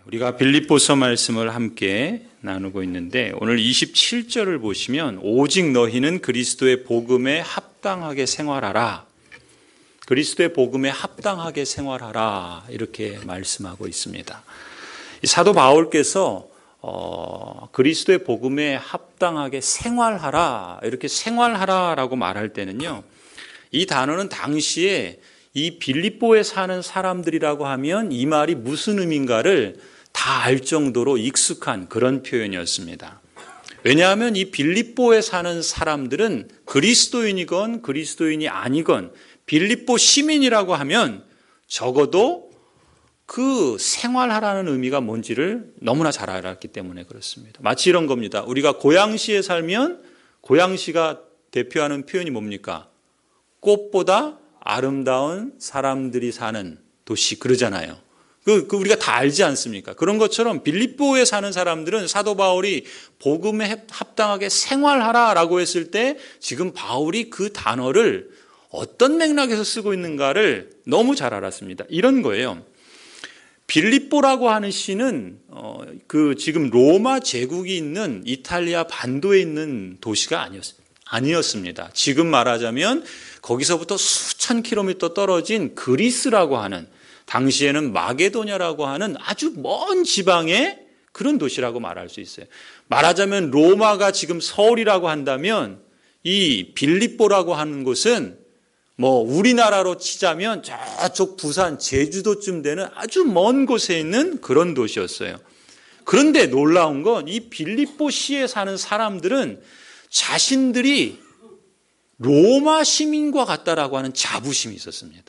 우리가 빌립보서 말씀을 함께 나누고 있는데 오늘 27절을 보시면 오직 너희는 그리스도의 복음에 합당하게 생활하라. 그리스도의 복음에 합당하게 생활하라. 이렇게 말씀하고 있습니다. 사도 바울께서 그리스도의 복음에 합당하게 생활하라. 이렇게 생활하라라고 말할 때는요. 이 단어는 당시에 이 빌립보에 사는 사람들이라고 하면 이 말이 무슨 의미인가를 다 알 정도로 익숙한 그런 표현이었습니다. 왜냐하면 이 빌립보에 사는 사람들은 그리스도인이건 그리스도인이 아니건 빌립보 시민이라고 하면 적어도 그 생활하라는 의미가 뭔지를 너무나 잘 알았기 때문에 그렇습니다. 마치 이런 겁니다. 우리가 고양시에 살면 고양시가 대표하는 표현이 뭡니까? 꽃보다 아름다운 사람들이 사는 도시 그러잖아요. 우리가 다 알지 않습니까? 그런 것처럼 빌립보에 사는 사람들은 사도 바울이 복음에 합당하게 생활하라라고 했을 때 지금 바울이 그 단어를 어떤 맥락에서 쓰고 있는가를 너무 잘 알았습니다. 이런 거예요. 빌립보라고 하는 시는 지금 로마 제국이 있는 이탈리아 반도에 있는 도시가 아니었습니다. 지금 말하자면 거기서부터 수천 킬로미터 떨어진 그리스라고 하는 당시에는 마게도냐라고 하는 아주 먼 지방의 그런 도시라고 말할 수 있어요. 말하자면 로마가 지금 서울이라고 한다면 이 빌립보라고 하는 곳은 우리나라로 치자면 저쪽 부산, 제주도쯤 되는 아주 먼 곳에 있는 그런 도시였어요. 그런데 놀라운 건 이 빌립보시에 사는 사람들은 자신들이 로마 시민과 같다라고 하는 자부심이 있었습니다.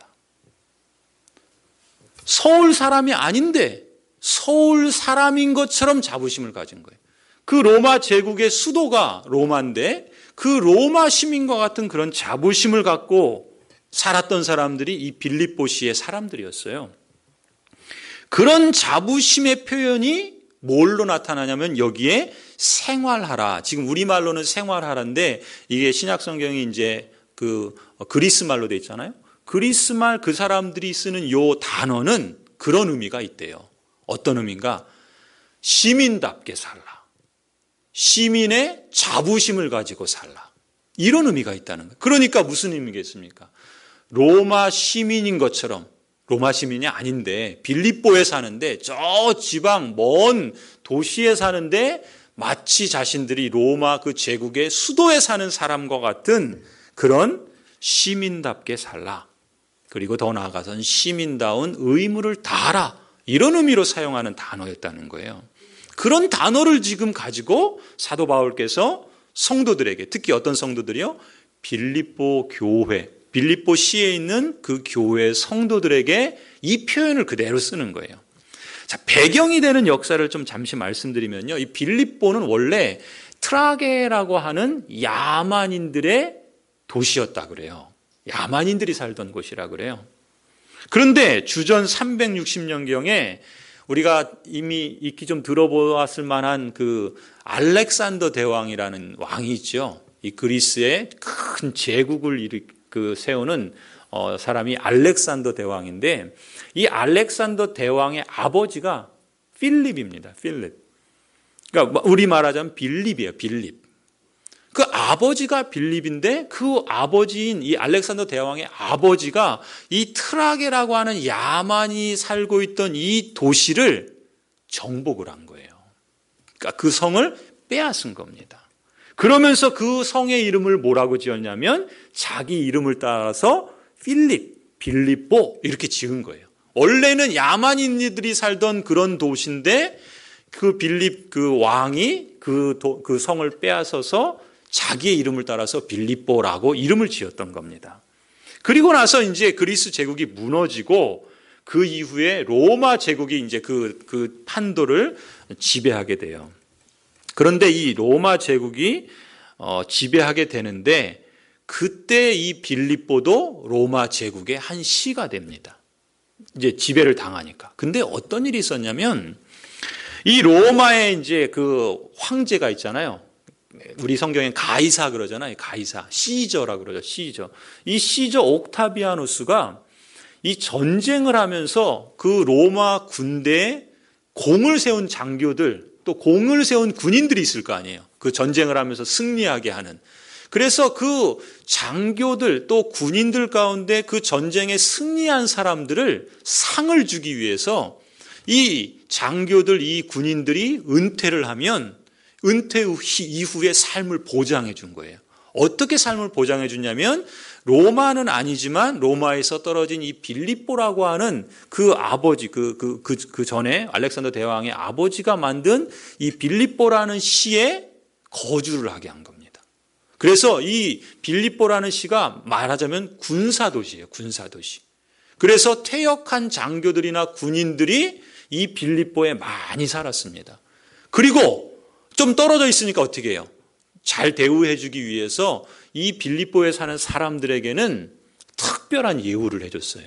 서울 사람이 아닌데 서울 사람인 것처럼 자부심을 가진 거예요. 그 로마 제국의 수도가 로마인데 그 로마 시민과 같은 그런 자부심을 갖고 살았던 사람들이 이 빌립보시의 사람들이었어요. 그런 자부심의 표현이 뭘로 나타나냐면 여기에 생활하라. 지금 우리말로는 생활하라인데 이게 신약성경이 이제 그리스말로 돼 있잖아요. 그리스말 그 사람들이 쓰는 요 단어는 그런 의미가 있대요. 어떤 의미인가? 시민답게 살라. 시민의 자부심을 가지고 살라. 이런 의미가 있다는 거예요. 그러니까 무슨 의미겠습니까? 로마 시민인 것처럼 로마 시민이 아닌데 빌립보에 사는데 저 지방 먼 도시에 사는데 마치 자신들이 로마 그 제국의 수도에 사는 사람과 같은 그런 시민답게 살라. 그리고 더 나아가서는 시민다운 의무를 다하라. 이런 의미로 사용하는 단어였다는 거예요. 그런 단어를 지금 가지고 사도 바울께서 성도들에게, 특히 어떤 성도들이요? 빌립보 교회, 빌립보 시에 있는 그 교회 성도들에게 이 표현을 그대로 쓰는 거예요. 자, 배경이 되는 역사를 좀 잠시 말씀드리면요. 이 빌립보는 원래 트라게라고 하는 야만인들의 도시였다 그래요. 야만인들이 살던 곳이라 그래요. 그런데 주전 360년경에 우리가 이미 익히 좀 들어보았을 만한 그 알렉산더 대왕이라는 왕이 있죠. 이 그리스의 큰 제국을 세우는 사람이 알렉산더 대왕인데 이 알렉산더 대왕의 아버지가 필립입니다. 필립. 그러니까 우리 말하자면 빌립이에요. 빌립. 그 아버지가 빌립인데 그 아버지인 이 알렉산더 대왕의 아버지가 이 트라게라고 하는 야만이 살고 있던 이 도시를 정복을 한 거예요. 그러니까 그 성을 빼앗은 겁니다. 그러면서 그 성의 이름을 뭐라고 지었냐면 자기 이름을 따라서 빌립보 이렇게 지은 거예요. 원래는 야만인들이 살던 그런 도시인데 그 빌립 그 왕이 그 성을 빼앗아서 자기의 이름을 따라서 빌립보라고 이름을 지었던 겁니다. 그리고 나서 이제 그리스 제국이 무너지고 그 이후에 로마 제국이 이제 그 판도를 지배하게 돼요. 그런데 이 로마 제국이 지배하게 되는데 그때 이 빌립보도 로마 제국의 한 시가 됩니다. 이제 지배를 당하니까. 근데 어떤 일이 있었냐면 이 로마에 이제 그 황제가 있잖아요. 우리 성경엔 가이사 그러잖아요. 가이사, 시저라 그러죠. 시저. 이 시저 옥타비아누스가 이 전쟁을 하면서 그 로마 군대에 공을 세운 장교들, 또 공을 세운 군인들이 있을 거 아니에요. 그 전쟁을 하면서 승리하게 하는. 그래서 그 장교들 또 군인들 가운데 그 전쟁에 승리한 사람들을 상을 주기 위해서 이 장교들, 이 군인들이 은퇴를 하면 은퇴 이후의 삶을 보장해 준 거예요. 어떻게 삶을 보장해 주냐면 로마는 아니지만 로마에서 떨어진 이 빌립보라고 하는 그 아버지, 그 전에 알렉산더 대왕의 아버지가 만든 이 빌립보라는 시에 거주를 하게 한 겁니다. 그래서 이 빌립보라는 시가 말하자면 군사도시예요. 군사도시. 그래서 퇴역한 장교들이나 군인들이 이 빌립보에 많이 살았습니다. 그리고 좀 떨어져 있으니까 어떻게 해요? 잘 대우해 주기 위해서 이 빌립보에 사는 사람들에게는 특별한 예우를 해줬어요.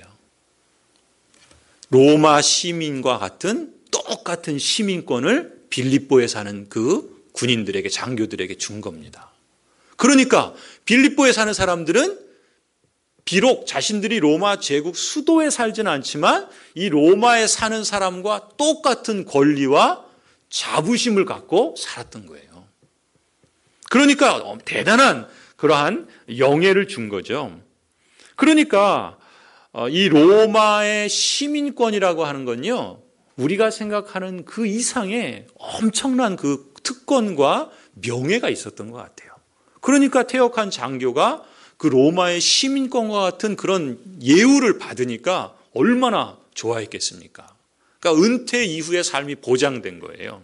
로마 시민과 같은 똑같은 시민권을 빌립보에 사는 그 군인들에게, 장교들에게 준 겁니다. 그러니까 빌립보에 사는 사람들은 비록 자신들이 로마 제국 수도에 살지는 않지만 이 로마에 사는 사람과 똑같은 권리와 자부심을 갖고 살았던 거예요. 그러니까 대단한 그러한 영예를 준 거죠. 그러니까 이 로마의 시민권이라고 하는 건요, 우리가 생각하는 그 이상의 엄청난 그 특권과 명예가 있었던 것 같아요. 그러니까 퇴역한 장교가 그 로마의 시민권과 같은 그런 예우를 받으니까 얼마나 좋아했겠습니까? 그러니까 은퇴 이후의 삶이 보장된 거예요.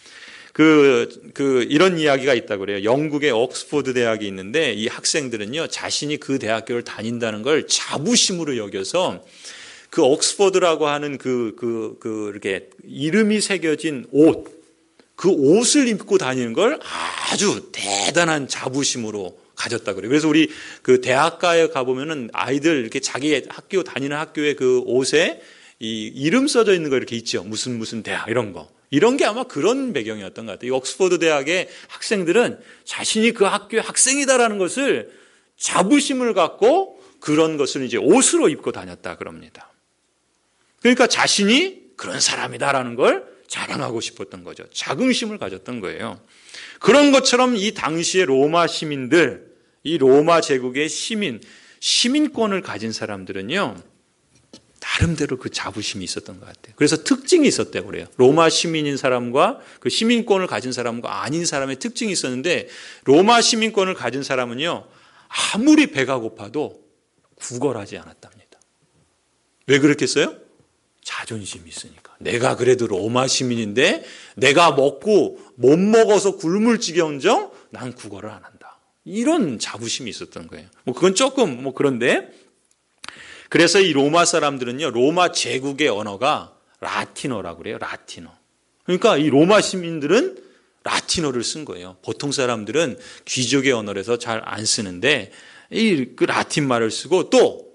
이런 이야기가 있다고 그래요. 영국의 옥스퍼드 대학이 있는데 이 학생들은요, 자신이 그 대학교를 다닌다는 걸 자부심으로 여겨서 그 옥스퍼드라고 하는 이렇게 이름이 새겨진 그 옷을 입고 다니는 걸 아주 대단한 자부심으로 가졌다 그래요. 그래서 우리 그 대학가에 가보면은 아이들 이렇게 자기 학교 다니는 학교의 그 옷에 이 이름 써져 있는 거 이렇게 있죠. 무슨 대학 이런 거. 이런 게 아마 그런 배경이었던 것 같아요. 이 옥스퍼드 대학의 학생들은 자신이 그 학교의 학생이다라는 것을 자부심을 갖고 그런 것을 이제 옷으로 입고 다녔다 그럽니다. 그러니까 자신이 그런 사람이다라는 걸 자랑하고 싶었던 거죠. 자긍심을 가졌던 거예요. 그런 것처럼 이 당시의 로마 시민들, 이 로마 제국의 시민권을 가진 사람들은요, 나름대로 그 자부심이 있었던 것 같아요. 그래서 특징이 있었다고 그래요. 로마 시민인 사람과 그 시민권을 가진 사람과 아닌 사람의 특징이 있었는데, 로마 시민권을 가진 사람은요, 아무리 배가 고파도 구걸하지 않았답니다. 왜 그렇겠어요? 자존심이 있으니까. 내가 그래도 로마 시민인데 내가 먹고 못 먹어서 굶을 지경정 난 구걸을 안 한다. 이런 자부심이 있었던 거예요. 그건 조금 그런데, 그래서 이 로마 사람들은요, 로마 제국의 언어가 라틴어라고 그래요. 라틴어. 그러니까 이 로마 시민들은 라틴어를 쓴 거예요. 보통 사람들은 귀족의 언어라서 잘 안 쓰는데 그 라틴 말을 쓰고, 또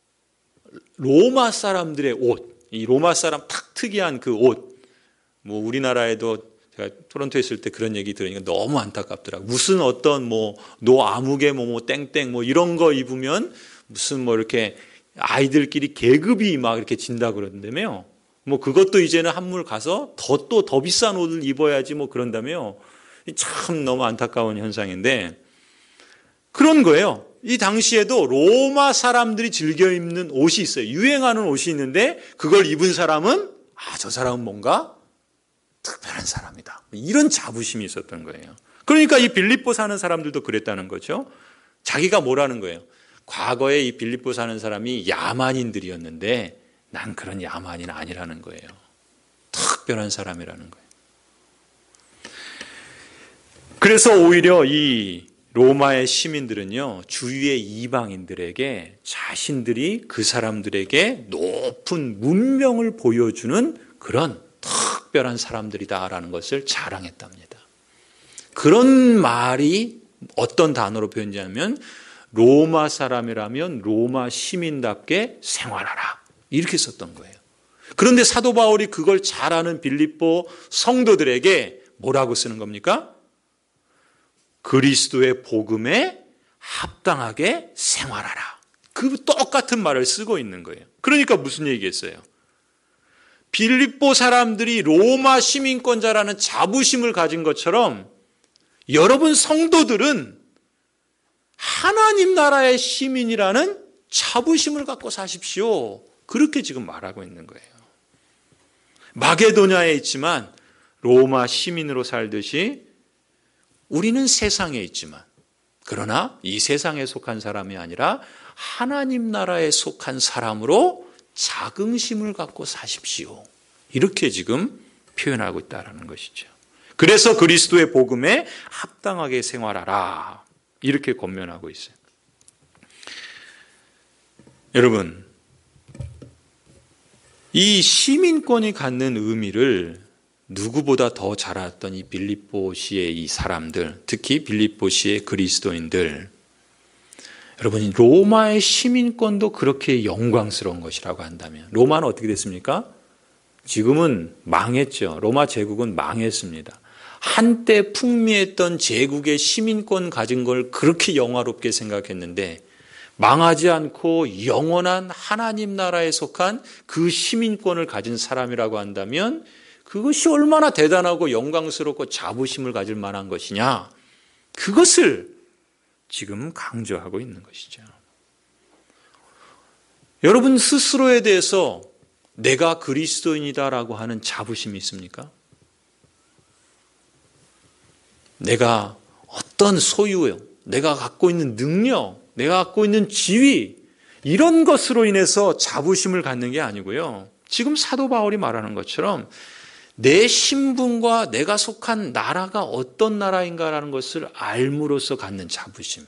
로마 사람들의 옷, 이 로마 사람 탁 특이한 그 옷, 우리나라에도 제가 토론토에 있을 때 그런 얘기 들으니까 너무 안타깝더라고. 무슨 어떤 노 아무개 땡땡 이런 거 입으면 무슨 이렇게 아이들끼리 계급이 막 이렇게 진다 그러는데요. 그것도 이제는 한물 가서 더 비싼 옷을 입어야지 그런다며. 참 너무 안타까운 현상인데, 그런 거예요. 이 당시에도 로마 사람들이 즐겨 입는 옷이 있어요. 유행하는 옷이 있는데 그걸 입은 사람은 저 사람은 뭔가 특별한 사람이다. 이런 자부심이 있었던 거예요. 그러니까 이 빌립보 사는 사람들도 그랬다는 거죠. 자기가 뭐라는 거예요. 과거에 이 빌립보 사는 사람이 야만인들이었는데 난 그런 야만인 아니라는 거예요. 특별한 사람이라는 거예요. 그래서 오히려 이 로마의 시민들은요, 주위의 이방인들에게 자신들이 그 사람들에게 높은 문명을 보여주는 그런 특별한 사람들이다라는 것을 자랑했답니다. 그런 말이 어떤 단어로 표현하냐면, 로마 사람이라면 로마 시민답게 생활하라, 이렇게 썼던 거예요. 그런데 사도 바울이 그걸 잘 아는 빌립보 성도들에게 뭐라고 쓰는 겁니까? 그리스도의 복음에 합당하게 생활하라. 그 똑같은 말을 쓰고 있는 거예요. 그러니까 무슨 얘기겠어요? 빌립보 사람들이 로마 시민권자라는 자부심을 가진 것처럼 여러분 성도들은 하나님 나라의 시민이라는 자부심을 갖고 사십시오. 그렇게 지금 말하고 있는 거예요. 마게도냐에 있지만 로마 시민으로 살듯이 우리는 세상에 있지만 그러나 이 세상에 속한 사람이 아니라 하나님 나라에 속한 사람으로 자긍심을 갖고 사십시오. 이렇게 지금 표현하고 있다는 것이죠. 그래서 그리스도의 복음에 합당하게 생활하라. 이렇게 권면하고 있어요. 여러분, 이 시민권이 갖는 의미를 누구보다 더 잘 알았던 이 빌립보시의 이 사람들, 특히 빌립보시의 그리스도인들, 여러분, 로마의 시민권도 그렇게 영광스러운 것이라고 한다면 로마는 어떻게 됐습니까? 지금은 망했죠. 로마 제국은 망했습니다. 한때 풍미했던 제국의 시민권 가진 걸 그렇게 영화롭게 생각했는데 망하지 않고 영원한 하나님 나라에 속한 그 시민권을 가진 사람이라고 한다면 그것이 얼마나 대단하고 영광스럽고 자부심을 가질 만한 것이냐. 그것을 지금 강조하고 있는 것이죠. 여러분 스스로에 대해서 내가 그리스도인이다라고 하는 자부심이 있습니까? 내가 어떤 소유, 내가 갖고 있는 능력, 내가 갖고 있는 지위, 이런 것으로 인해서 자부심을 갖는 게 아니고요. 지금 사도 바울이 말하는 것처럼 내 신분과 내가 속한 나라가 어떤 나라인가라는 것을 알므로써 갖는 자부심.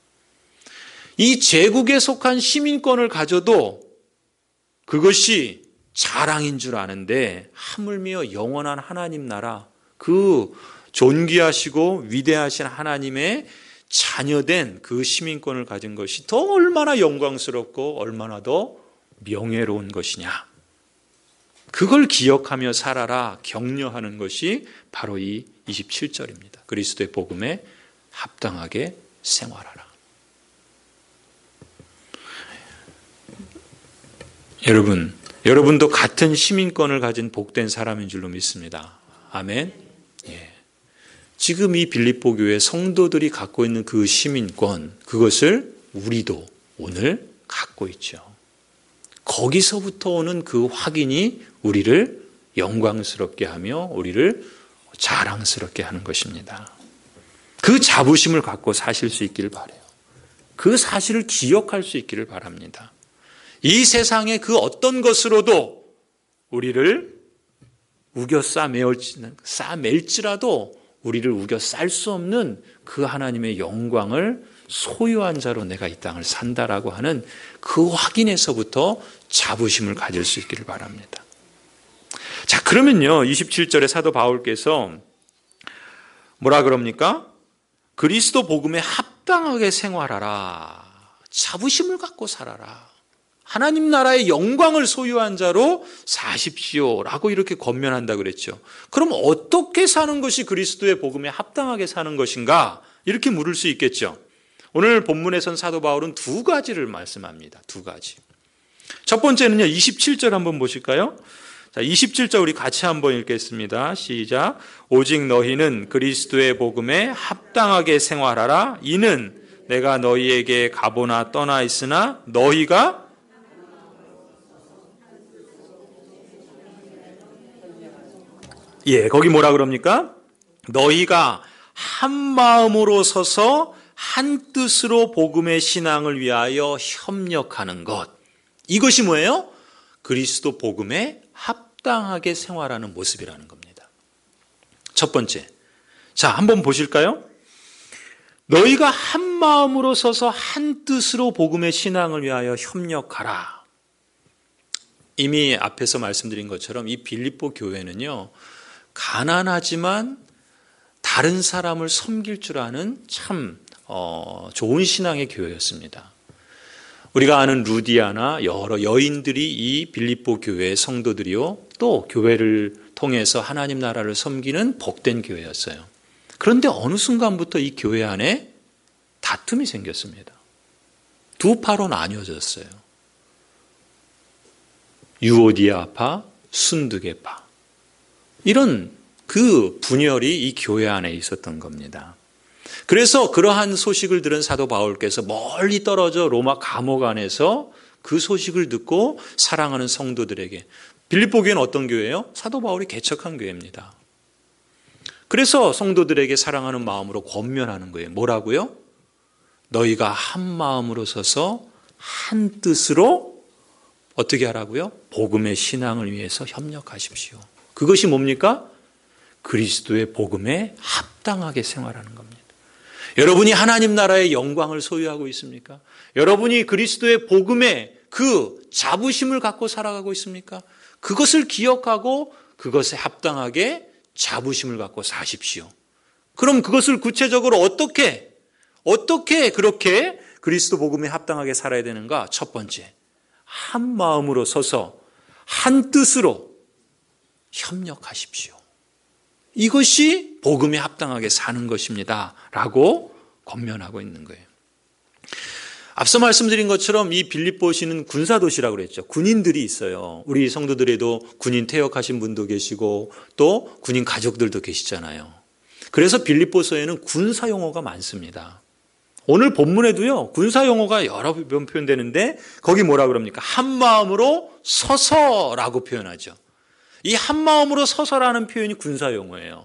이 제국에 속한 시민권을 가져도 그것이 자랑인 줄 아는데 하물며 영원한 하나님 나라, 그 존귀하시고 위대하신 하나님의 자녀된 그 시민권을 가진 것이 더 얼마나 영광스럽고 얼마나 더 명예로운 것이냐. 그걸 기억하며 살아라 격려하는 것이 바로 이 27절입니다. 그리스도의 복음에 합당하게 생활하라. 여러분도 같은 시민권을 가진 복된 사람인 줄로 믿습니다. 아멘. 예. 지금 이 빌립보 교회 성도들이 갖고 있는 그 시민권, 그것을 우리도 오늘 갖고 있죠. 거기서부터 오는 그 확인이 우리를 영광스럽게 하며 우리를 자랑스럽게 하는 것입니다. 그 자부심을 갖고 사실 수 있기를 바라요. 그 사실을 기억할 수 있기를 바랍니다. 이 세상의 그 어떤 것으로도 우리를 우겨 싸맬지라도 우리를 우겨 쌀 수 없는 그 하나님의 영광을 소유한 자로 내가 이 땅을 산다라고 하는 그 확인에서부터 자부심을 가질 수 있기를 바랍니다. 자, 그러면요, 27절에 사도 바울께서 뭐라 그럽니까? 그리스도 복음에 합당하게 생활하라. 자부심을 갖고 살아라. 하나님 나라의 영광을 소유한 자로 사십시오라고 이렇게 권면한다 그랬죠. 그럼 어떻게 사는 것이 그리스도의 복음에 합당하게 사는 것인가? 이렇게 물을 수 있겠죠. 오늘 본문에선 사도 바울은 두 가지를 말씀합니다. 두 가지. 첫 번째는요, 27절 한번 보실까요? 자, 27절 우리 같이 한번 읽겠습니다. 시작. 오직 너희는 그리스도의 복음에 합당하게 생활하라. 이는 내가 너희에게 가보나 떠나 있으나 너희가 거기 뭐라 그럽니까? 너희가 한 마음으로 서서 한 뜻으로 복음의 신앙을 위하여 협력하는 것. 이것이 뭐예요? 그리스도 복음에 합당하게 생활하는 모습이라는 겁니다. 첫 번째. 자, 한번 보실까요? 너희가 한 마음으로 서서 한 뜻으로 복음의 신앙을 위하여 협력하라. 이미 앞에서 말씀드린 것처럼 이 빌립보 교회는요, 가난하지만 다른 사람을 섬길 줄 아는 참 좋은 신앙의 교회였습니다. 우리가 아는 루디아나 여러 여인들이 이 빌립보 교회의 성도들이요, 또 교회를 통해서 하나님 나라를 섬기는 복된 교회였어요. 그런데 어느 순간부터 이 교회 안에 다툼이 생겼습니다. 두 파로 나뉘어졌어요. 유오디아파, 순두개 바. 이런 그 분열이 이 교회 안에 있었던 겁니다. 그래서 그러한 소식을 들은 사도 바울께서 멀리 떨어져 로마 감옥 안에서 그 소식을 듣고 사랑하는 성도들에게, 빌립보 교회는 어떤 교회예요? 사도 바울이 개척한 교회입니다. 그래서 성도들에게 사랑하는 마음으로 권면하는 거예요. 뭐라고요? 너희가 한 마음으로 서서 한 뜻으로 어떻게 하라고요? 복음의 신앙을 위해서 협력하십시오. 그것이 뭡니까? 그리스도의 복음에 합당하게 생활하는 겁니다. 여러분이 하나님 나라의 영광을 소유하고 있습니까? 여러분이 그리스도의 복음의 그 자부심을 갖고 살아가고 있습니까? 그것을 기억하고 그것에 합당하게 자부심을 갖고 사십시오. 그럼 그것을 구체적으로 어떻게 그렇게 그리스도 복음에 합당하게 살아야 되는가? 첫 번째, 한 마음으로 서서 한 뜻으로 협력하십시오. 이것이 복음에 합당하게 사는 것입니다. 라고 권면하고 있는 거예요. 앞서 말씀드린 것처럼 이 빌립보시는 군사도시라고 그랬죠. 군인들이 있어요. 우리 성도들에도 군인 퇴역하신 분도 계시고 또 군인 가족들도 계시잖아요. 그래서 빌립보서에는 군사 용어가 많습니다. 오늘 본문에도요, 군사 용어가 여러 번 표현되는데 거기 뭐라 그럽니까? 한 마음으로 서서라고 표현하죠. 이 한 마음으로 서서라는 표현이 군사 용어예요.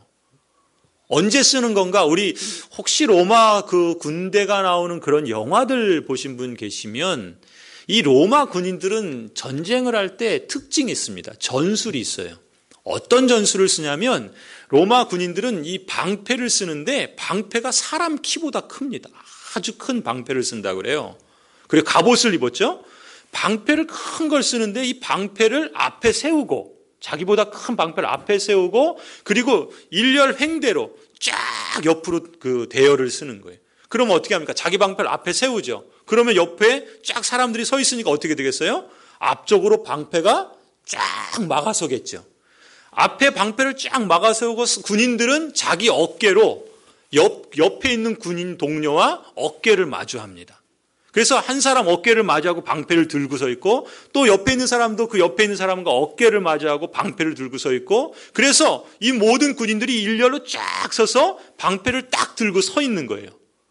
언제 쓰는 건가? 우리 혹시 로마 그 군대가 나오는 그런 영화들 보신 분 계시면 이 로마 군인들은 전쟁을 할 때 특징이 있습니다. 전술이 있어요. 어떤 전술을 쓰냐면 로마 군인들은 이 방패를 쓰는데 방패가 사람 키보다 큽니다. 아주 큰 방패를 쓴다고 그래요. 그리고 갑옷을 입었죠. 방패를 큰 걸 쓰는데 이 방패를 앞에 세우고 자기보다 큰 방패를 앞에 세우고 그리고 일렬 횡대로 쫙 옆으로 그 대열을 쓰는 거예요. 그러면 어떻게 합니까? 자기 방패를 앞에 세우죠. 그러면 옆에 쫙 사람들이 서 있으니까 어떻게 되겠어요? 앞쪽으로 방패가 쫙 막아서겠죠. 앞에 방패를 쫙 막아세우고 군인들은 자기 어깨로 옆에 있는 군인 동료와 어깨를 마주합니다. 그래서 한 사람 어깨를 마주하고 방패를 들고 서 있고 또 옆에 있는 사람도 그 옆에 있는 사람과 어깨를 마주하고 방패를 들고 서 있고 그래서 이 모든 군인들이 일렬로 쫙 서서 방패를 딱 들고 서 있는 거예요.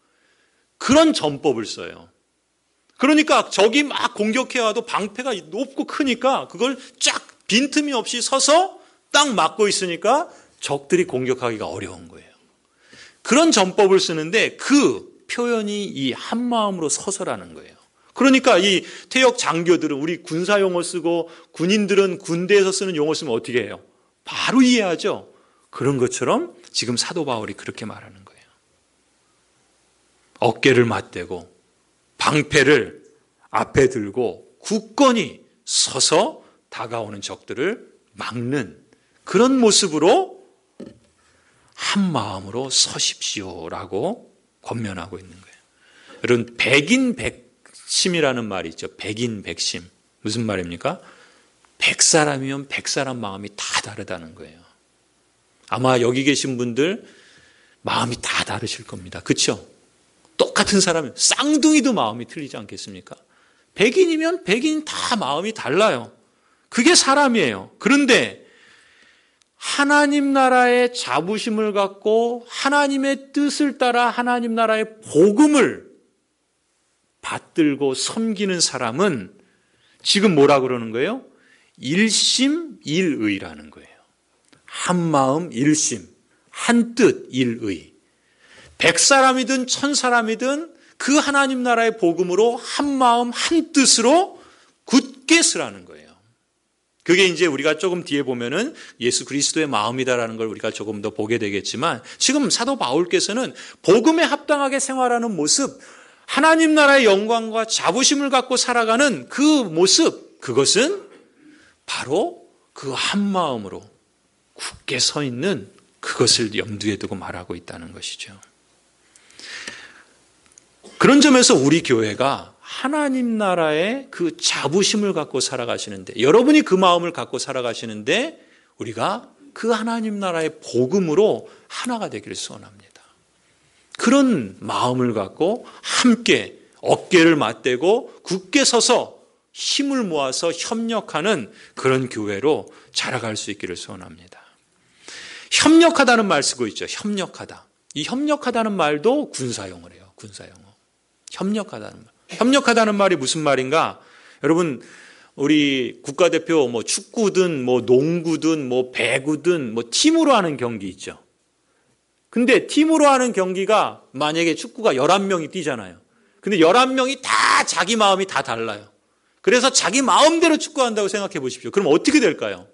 그런 전법을 써요. 그러니까 적이 막 공격해와도 방패가 높고 크니까 그걸 쫙 빈틈이 없이 서서 딱 막고 있으니까 적들이 공격하기가 어려운 거예요. 그런 전법을 쓰는데 그 표현이 이 한마음으로 서서라는 거예요. 그러니까 이 퇴역 장교들은 우리 군사 용어 쓰고 군인들은 군대에서 쓰는 용어 쓰면 어떻게 해요? 바로 이해하죠. 그런 것처럼 지금 사도 바울이 그렇게 말하는 거예요. 어깨를 맞대고 방패를 앞에 들고 굳건히 서서 다가오는 적들을 막는 그런 모습으로 한 마음으로 서십시오라고 권면하고 있는 거예요. 여러분, 백인백심이라는 말이 있죠. 백인백심. 무슨 말입니까? 100사람이면 100사람 마음이 다 다르다는 거예요. 아마 여기 계신 분들 마음이 다 다르실 겁니다. 그렇죠? 똑같은 사람이 쌍둥이도 마음이 틀리지 않겠습니까? 백인이면 백인 다 마음이 달라요. 그게 사람이에요. 그런데 하나님 나라의 자부심을 갖고 하나님의 뜻을 따라 하나님 나라의 복음을 받들고 섬기는 사람은 지금 뭐라 그러는 거예요? 일심일의라는 거예요. 한 마음 일심, 한 뜻 일의. 100사람이든 1000사람이든 그 하나님 나라의 복음으로 한 마음 한 뜻으로 굳게 쓰라는 거예요. 그게 이제 우리가 조금 뒤에 보면은 예수 그리스도의 마음이다라는 걸 우리가 조금 더 보게 되겠지만 지금 사도 바울께서는 복음에 합당하게 생활하는 모습, 하나님 나라의 영광과 자부심을 갖고 살아가는 그 모습, 그것은 바로 그 한 마음으로 굳게 서 있는 그것을 염두에 두고 말하고 있다는 것이죠. 그런 점에서 우리 교회가 하나님 나라의 그 자부심을 갖고 살아가시는데 여러분이 그 마음을 갖고 살아가시는데 우리가 그 하나님 나라의 복음으로 하나가 되기를 소원합니다. 그런 마음을 갖고 함께 어깨를 맞대고 굳게 서서 힘을 모아서 협력하는 그런 교회로 자라갈 수 있기를 소원합니다. 협력하다는 말 쓰고 있죠. 협력하다. 이 협력하다는 말도 군사용어래요. 군사용어. 협력하다는 말. 협력하다는 말이 무슨 말인가? 여러분, 우리 국가대표 뭐 축구든 뭐 농구든 뭐 배구든 뭐 팀으로 하는 경기 있죠. 근데 팀으로 하는 경기가 만약에 축구가 11명이 뛰잖아요. 근데 11명이 다 자기 마음이 다 달라요. 그래서 자기 마음대로 축구한다고 생각해 보십시오. 그럼 어떻게 될까요?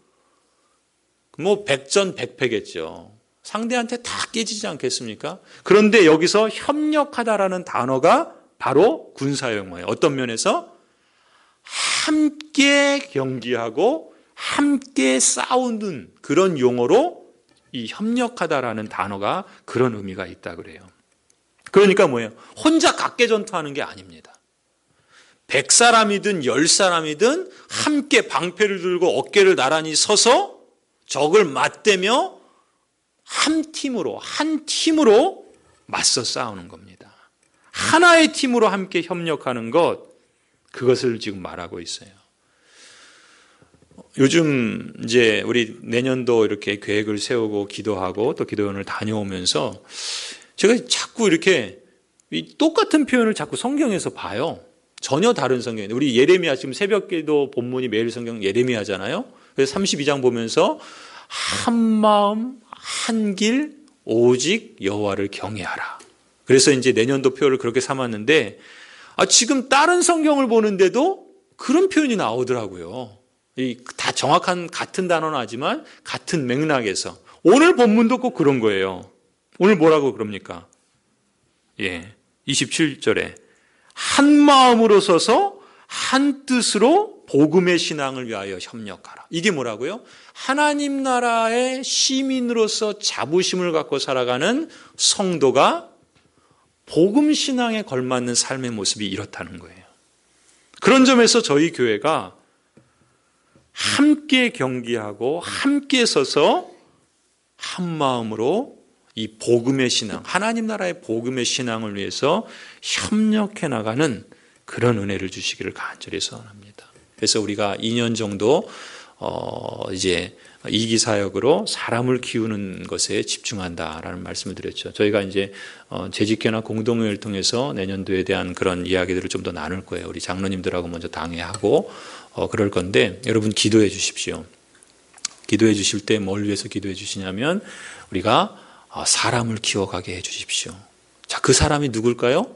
뭐 백전백패겠죠. 상대한테 다 깨지지 않겠습니까? 그런데 여기서 협력하다라는 단어가 바로 군사용어예요. 어떤 면에서? 함께 경기하고 함께 싸우는 그런 용어로 이 협력하다라는 단어가 그런 의미가 있다 그래요. 그러니까 뭐예요? 혼자 각개전투하는 게 아닙니다. 100사람이든 10사람이든 함께 방패를 들고 어깨를 나란히 서서 적을 맞대며 한 팀으로 맞서 싸우는 겁니다. 하나의 팀으로 함께 협력하는 것, 그것을 지금 말하고 있어요. 요즘 이제 우리 내년도 이렇게 계획을 세우고 기도하고 또 기도원을 다녀오면서 제가 자꾸 이렇게 똑같은 표현을 자꾸 성경에서 봐요. 전혀 다른 성경인데, 우리 예레미야 지금 새벽기도 본문이 매일 성경 예레미야잖아요. 그래서 32장 보면서 한 마음 한 길 오직 여호와를 경외하라. 그래서 이제 내년도 표를 그렇게 삼았는데, 지금 다른 성경을 보는데도 그런 표현이 나오더라고요. 다 정확한 같은 단어는 하지만 같은 맥락에서. 오늘 본문도 꼭 그런 거예요. 오늘 뭐라고 그럽니까? 27절에 한 마음으로 서서 한 뜻으로 복음의 신앙을 위하여 협력하라. 이게 뭐라고요? 하나님 나라의 시민으로서 자부심을 갖고 살아가는 성도가 복음 신앙에 걸맞는 삶의 모습이 이렇다는 거예요. 그런 점에서 저희 교회가 함께 경기하고 함께 서서 한 마음으로 이 복음의 신앙, 하나님 나라의 복음의 신앙을 위해서 협력해 나가는 그런 은혜를 주시기를 간절히 소원합니다. 그래서 우리가 2년 정도 이제 이기사역으로 사람을 키우는 것에 집중한다라는 말씀을 드렸죠. 저희가 이제 재직회나 공동회를 통해서 내년도에 대한 그런 이야기들을 좀 더 나눌 거예요. 우리 장로님들하고 먼저 당회하고 그럴 건데, 여러분 기도해 주십시오. 기도해 주실 때 뭘 위해서 기도해 주시냐면, 우리가 사람을 키워가게 해 주십시오. 자, 그 사람이 누굴까요?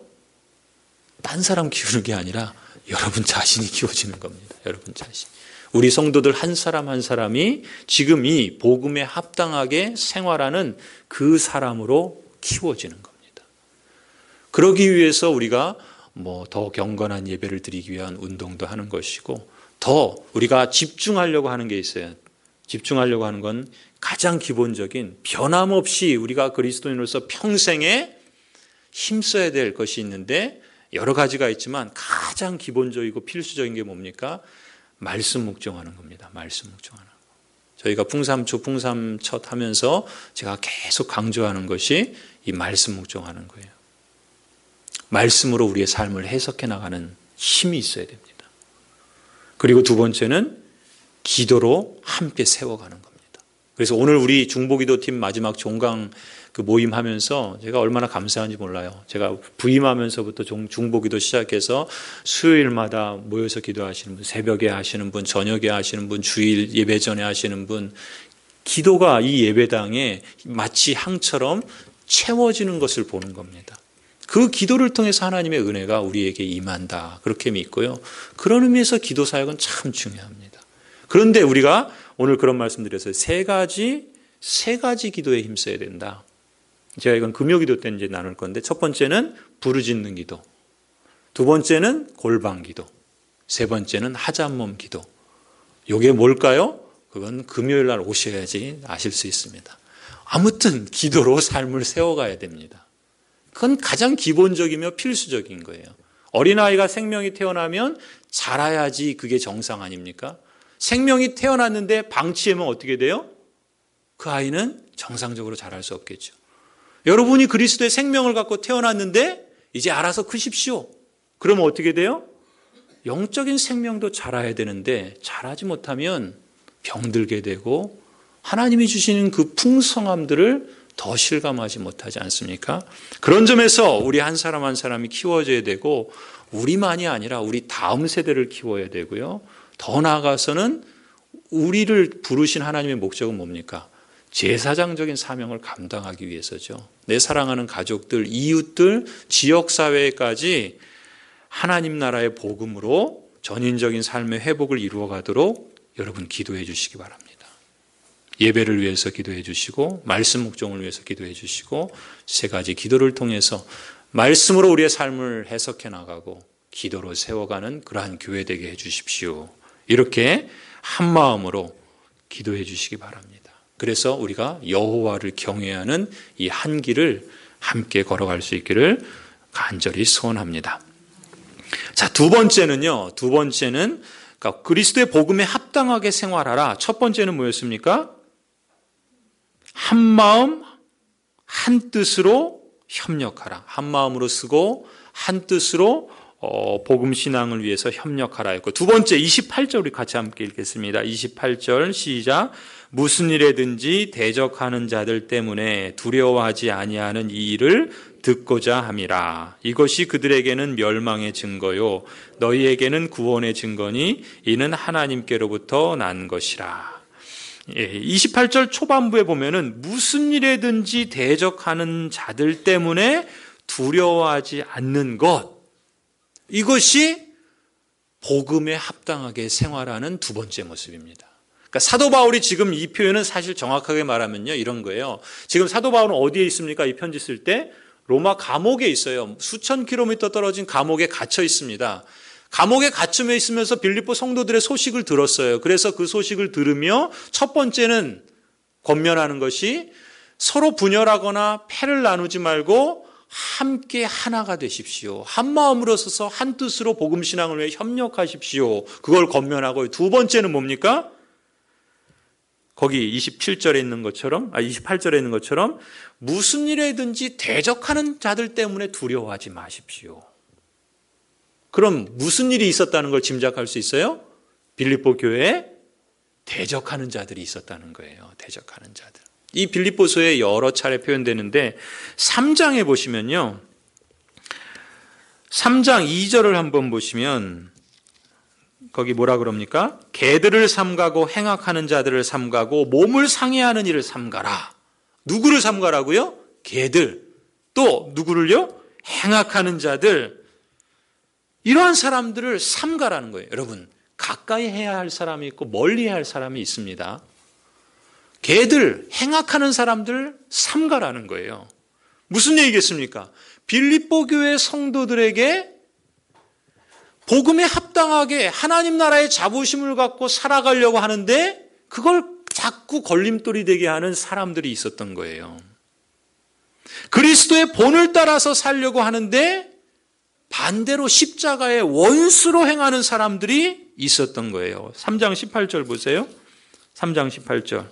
딴 사람 키우는 게 아니라 여러분 자신이 키워지는 겁니다. 여러분 자신. 우리 성도들 한 사람 한 사람이 지금 이 복음에 합당하게 생활하는 그 사람으로 키워지는 겁니다. 그러기 위해서 우리가 더 경건한 예배를 드리기 위한 운동도 하는 것이고, 더 우리가 집중하려고 하는 게 있어요. 집중하려고 하는 건 가장 기본적인, 변함없이 우리가 그리스도인으로서 평생에 힘써야 될 것이 있는데, 여러 가지가 있지만 가장 기본적이고 필수적인 게 뭡니까? 말씀 묵정하는 겁니다. 말씀 묵정하는 거. 저희가 풍삼초, 풍삼첫 하면서 제가 계속 강조하는 것이 이 말씀 묵정하는 거예요. 말씀으로 우리의 삶을 해석해 나가는 힘이 있어야 됩니다. 그리고 두 번째는 기도로 함께 세워가는 겁니다. 그래서 오늘 우리 중보기도팀 마지막 종강 그 모임하면서 제가 얼마나 감사한지 몰라요. 제가 부임하면서부터 중보기도 시작해서 수요일마다 모여서 기도하시는 분, 새벽에 하시는 분, 저녁에 하시는 분, 주일 예배 전에 하시는 분, 기도가 이 예배당에 마치 향처럼 채워지는 것을 보는 겁니다. 그 기도를 통해서 하나님의 은혜가 우리에게 임한다, 그렇게 믿고요. 그런 의미에서 기도 사역은 참 중요합니다. 그런데 우리가 오늘 그런 말씀드렸어요. 세 가지 기도에 힘써야 된다. 제가 이건 금요기도 때 이제 나눌 건데, 첫 번째는 부르짖는 기도, 두 번째는 골방 기도, 세 번째는 하잣몸 기도. 이게 뭘까요? 그건 금요일 날 오셔야지 아실 수 있습니다. 아무튼 기도로 삶을 세워가야 됩니다. 그건 가장 기본적이며 필수적인 거예요. 어린아이가 생명이 태어나면 자라야지 그게 정상 아닙니까? 생명이 태어났는데 방치하면 어떻게 돼요? 그 아이는 정상적으로 자랄 수 없겠죠. 여러분이 그리스도의 생명을 갖고 태어났는데 이제 알아서 크십시오. 그러면 어떻게 돼요? 영적인 생명도 자라야 되는데 자라지 못하면 병들게 되고 하나님이 주시는 그 풍성함들을 더 실감하지 못하지 않습니까? 그런 점에서 우리 한 사람 한 사람이 키워져야 되고 우리만이 아니라 우리 다음 세대를 키워야 되고요. 더 나아가서는 우리를 부르신 하나님의 목적은 뭡니까? 제사장적인 사명을 감당하기 위해서죠. 내 사랑하는 가족들, 이웃들, 지역사회까지 하나님 나라의 복음으로 전인적인 삶의 회복을 이루어가도록 여러분 기도해 주시기 바랍니다. 예배를 위해서 기도해 주시고 말씀 묵종을 위해서 기도해 주시고 세 가지 기도를 통해서 말씀으로 우리의 삶을 해석해 나가고 기도로 세워가는 그러한 교회 되게 해 주십시오. 이렇게 한 마음으로 기도해 주시기 바랍니다. 그래서 우리가 여호와를 경외하는 이 한 길을 함께 걸어갈 수 있기를 간절히 소원합니다. 자, 두 번째는 그러니까 그리스도의 복음에 합당하게 생활하라. 첫 번째는 뭐였습니까? 한 마음 한 뜻으로 협력하라. 한 마음으로 쓰고 한 뜻으로 복음 신앙을 위해서 협력하라였고, 두 번째 28절 우리 같이 함께 읽겠습니다. 28절 시작. 무슨 일에든지 대적하는 자들 때문에 두려워하지 아니하는 이 일을 듣고자 함이라. 이것이 그들에게는 멸망의 증거요 너희에게는 구원의 증거니 이는 하나님께로부터 난 것이라. 28절 초반부에 보면은 무슨 일에든지 대적하는 자들 때문에 두려워하지 않는 것, 이것이 복음에 합당하게 생활하는 두 번째 모습입니다. 그러니까 사도 바울이 지금 이 표현은 사실 정확하게 말하면요 이런 거예요. 지금 사도 바울은 어디에 있습니까? 이 편지 쓸 때 로마 감옥에 있어요. 수천 킬로미터 떨어진 감옥에 갇혀 있습니다. 감옥에 갇혀 있으면서 빌립보 성도들의 소식을 들었어요. 그래서 그 소식을 들으며 첫 번째는 권면하는 것이 서로 분열하거나 패를 나누지 말고 함께 하나가 되십시오. 한 마음으로 서서 한 뜻으로 복음 신앙을 위해 협력하십시오. 그걸 권면하고, 두 번째는 뭡니까? 거기 28절에 있는 것처럼 무슨 일에든지 대적하는 자들 때문에 두려워하지 마십시오. 그럼 무슨 일이 있었다는 걸 짐작할 수 있어요? 빌립보 교회에 대적하는 자들이 있었다는 거예요. 대적하는 자들. 이 빌립보서에 여러 차례 표현되는데 3장에 보시면요. 3장 2절을 한번 보시면 거기 뭐라 그럽니까? 개들을 삼가고 행악하는 자들을 삼가고 몸을 상해하는 일을 삼가라. 누구를 삼가라고요? 개들. 또 누구를요? 행악하는 자들. 이러한 사람들을 삼가라는 거예요. 여러분, 가까이 해야 할 사람이 있고 멀리 해야 할 사람이 있습니다. 개들, 행악하는 사람들 삼가라는 거예요. 무슨 얘기겠습니까? 빌립보 교회 성도들에게 복음에 합당하게 하나님 나라의 자부심을 갖고 살아가려고 하는데 그걸 자꾸 걸림돌이 되게 하는 사람들이 있었던 거예요. 그리스도의 본을 따라서 살려고 하는데 반대로 십자가의 원수로 행하는 사람들이 있었던 거예요. 3장 18절 보세요. 3장 18절.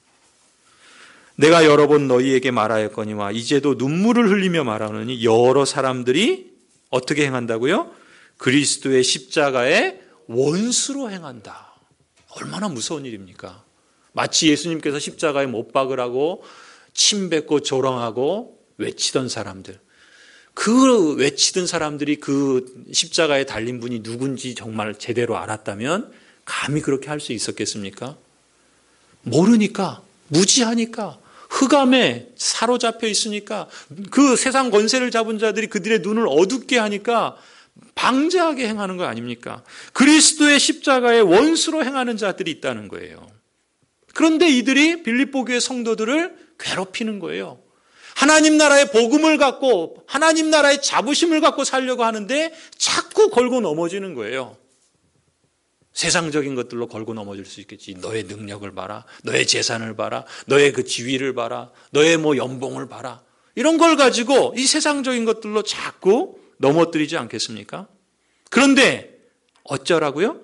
내가 여러 번 너희에게 말하였거니와 이제도 눈물을 흘리며 말하노니 여러 사람들이 어떻게 행한다고요? 그리스도의 십자가의 원수로 행한다. 얼마나 무서운 일입니까? 마치 예수님께서 십자가에 못 박으라고 침 뱉고 조롱하고 외치던 사람들, 그 외치던 사람들이 그 십자가에 달린 분이 누군지 정말 제대로 알았다면 감히 그렇게 할 수 있었겠습니까? 모르니까, 무지하니까, 흑암에 사로잡혀 있으니까, 그 세상 권세를 잡은 자들이 그들의 눈을 어둡게 하니까 방자하게 행하는 거 아닙니까? 그리스도의 십자가의 원수로 행하는 자들이 있다는 거예요. 그런데 이들이 빌립보 교회 성도들을 괴롭히는 거예요. 하나님 나라의 복음을 갖고 하나님 나라의 자부심을 갖고 살려고 하는데 자꾸 걸고 넘어지는 거예요. 세상적인 것들로 걸고 넘어질 수 있겠지. 너의 능력을 봐라. 너의 재산을 봐라. 너의 그 지위를 봐라. 너의 연봉을 봐라. 이런 걸 가지고 이 세상적인 것들로 자꾸 넘어뜨리지 않겠습니까? 그런데 어쩌라고요?